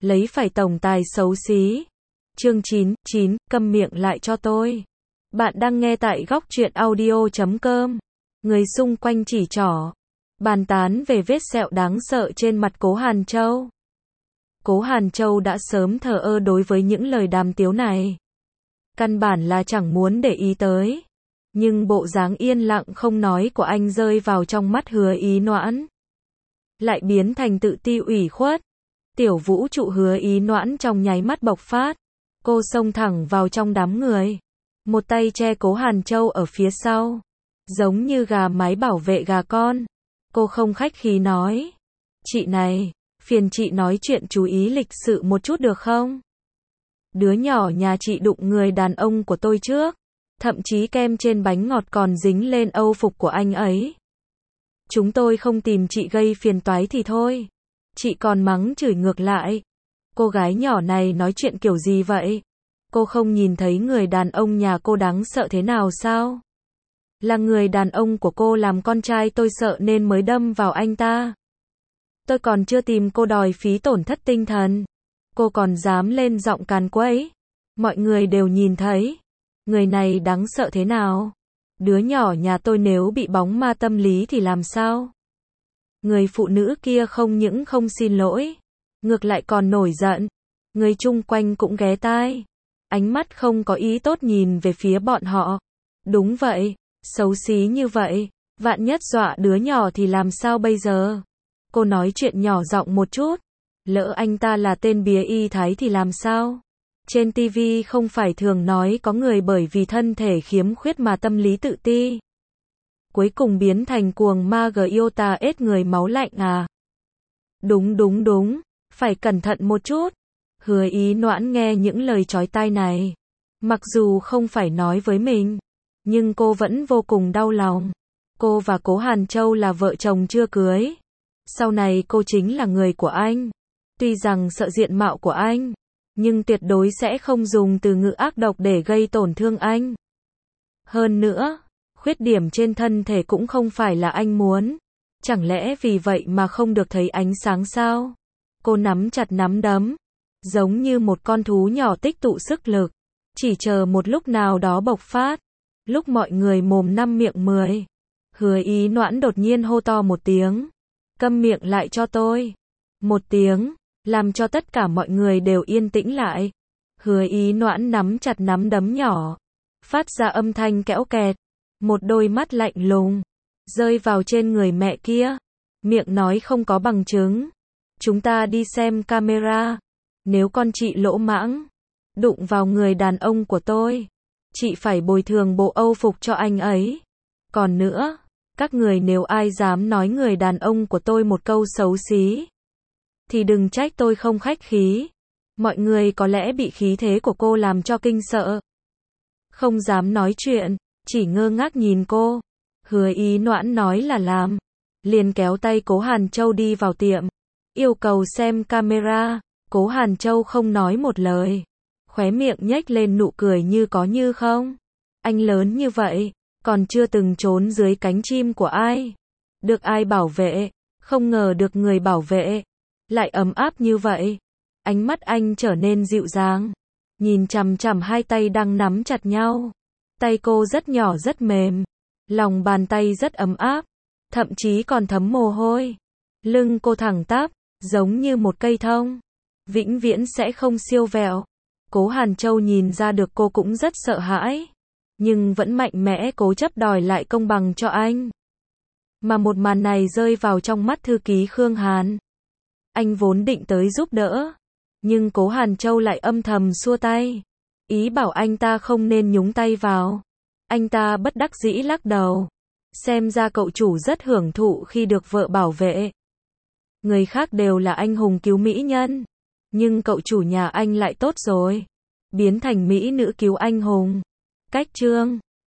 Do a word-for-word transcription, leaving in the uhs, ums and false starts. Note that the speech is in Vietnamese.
lấy phải tổng tài xấu xí. Chương chín, chín, câm miệng lại cho tôi. Bạn đang nghe tại góc truyện audio chấm com. Người xung quanh chỉ trỏ, bàn tán về vết sẹo đáng sợ trên mặt Cố Hàn Châu. Cố Hàn Châu đã sớm thờ ơ đối với những lời đàm tiếu này. Căn bản là chẳng muốn để ý tới. Nhưng bộ dáng yên lặng không nói của anh rơi vào trong mắt Hứa Ý Noãn, lại biến thành tự ti ủy khuất. Tiểu vũ trụ Hứa Ý Noãn trong nháy mắt bộc phát. Cô xông thẳng vào trong đám người. Một tay che Cố Hàn Châu ở phía sau. Giống như gà mái bảo vệ gà con. Cô không khách khí nói. Chị này, phiền chị nói chuyện chú ý lịch sự một chút được không? Đứa nhỏ nhà chị đụng người đàn ông của tôi trước. Thậm chí kem trên bánh ngọt còn dính lên âu phục của anh ấy. Chúng tôi không tìm chị gây phiền toái thì thôi. Chị còn mắng chửi ngược lại. Cô gái nhỏ này nói chuyện kiểu gì vậy? Cô không nhìn thấy người đàn ông nhà cô đáng sợ thế nào sao? Là người đàn ông của cô làm con trai tôi sợ nên mới đâm vào anh ta. Tôi còn chưa tìm cô đòi phí tổn thất tinh thần. Cô còn dám lên giọng càn quấy. Mọi người đều nhìn thấy. Người này đáng sợ thế nào? Đứa nhỏ nhà tôi nếu bị bóng ma tâm lý thì làm sao? Người phụ nữ kia không những không xin lỗi, ngược lại còn nổi giận. Người chung quanh cũng ghé tai. Ánh mắt không có ý tốt nhìn về phía bọn họ. Đúng vậy, xấu xí như vậy, vạn nhất dọa đứa nhỏ thì làm sao bây giờ? Cô nói chuyện nhỏ giọng một chút. Lỡ anh ta là tên bía y thái thì làm sao? Trên ti vi không phải thường nói có người bởi vì thân thể khiếm khuyết mà tâm lý tự ti. Cuối cùng biến thành cuồng ma Giota ết người máu lạnh à? Đúng đúng đúng, phải cẩn thận một chút. Hứa Ý Noãn nghe những lời chói tai này. Mặc dù không phải nói với mình, nhưng cô vẫn vô cùng đau lòng. Cô và Cố Hàn Châu là vợ chồng chưa cưới. Sau này cô chính là người của anh. Tuy rằng sợ diện mạo của anh, nhưng tuyệt đối sẽ không dùng từ ngữ ác độc để gây tổn thương anh. Hơn nữa, khuyết điểm trên thân thể cũng không phải là anh muốn. Chẳng lẽ vì vậy mà không được thấy ánh sáng sao? Cô nắm chặt nắm đấm, giống như một con thú nhỏ tích tụ sức lực, chỉ chờ một lúc nào đó bộc phát. Lúc mọi người mồm năm miệng mười, Hứa Ý Noãn đột nhiên hô to một tiếng. Câm miệng lại cho tôi. Một tiếng, làm cho tất cả mọi người đều yên tĩnh lại. Hứa Ý Noãn nắm chặt nắm đấm nhỏ, phát ra âm thanh kẽo kẹt. Một đôi mắt lạnh lùng rơi vào trên người mẹ kia. Miệng nói không có bằng chứng. Chúng ta đi xem camera. Nếu con chị lỗ mãng đụng vào người đàn ông của tôi, chị phải bồi thường bộ âu phục cho anh ấy. Còn nữa, các người nếu ai dám nói người đàn ông của tôi một câu xấu xí, thì đừng trách tôi không khách khí. Mọi người có lẽ bị khí thế của cô làm cho kinh sợ, không dám nói chuyện, chỉ ngơ ngác nhìn cô. Hứa Ý Noãn nói là làm, liền kéo tay Cố Hàn Châu đi vào tiệm, yêu cầu xem camera. Cố Hàn Châu không nói một lời, khóe miệng nhếch lên nụ cười như có như không. Anh lớn như vậy, còn chưa từng trốn dưới cánh chim của ai, được ai bảo vệ, không ngờ được người bảo vệ lại ấm áp như vậy. Ánh mắt anh trở nên dịu dàng, nhìn chằm chằm hai tay đang nắm chặt nhau. Tay cô rất nhỏ rất mềm, lòng bàn tay rất ấm áp, thậm chí còn thấm mồ hôi. Lưng cô thẳng tắp, giống như một cây thông, vĩnh viễn sẽ không siêu vẹo. Cố Hàn Châu nhìn ra được cô cũng rất sợ hãi, nhưng vẫn mạnh mẽ cố chấp đòi lại công bằng cho anh. Mà một màn này rơi vào trong mắt thư ký Khương Hàn. Anh vốn định tới giúp đỡ, nhưng Cố Hàn Châu lại âm thầm xua tay, ý bảo anh ta không nên nhúng tay vào. Anh ta bất đắc dĩ lắc đầu. Xem ra cậu chủ rất hưởng thụ khi được vợ bảo vệ. Người khác đều là anh hùng cứu mỹ nhân, nhưng cậu chủ nhà anh lại tốt rồi, biến thành mỹ nữ cứu anh hùng. Cách chương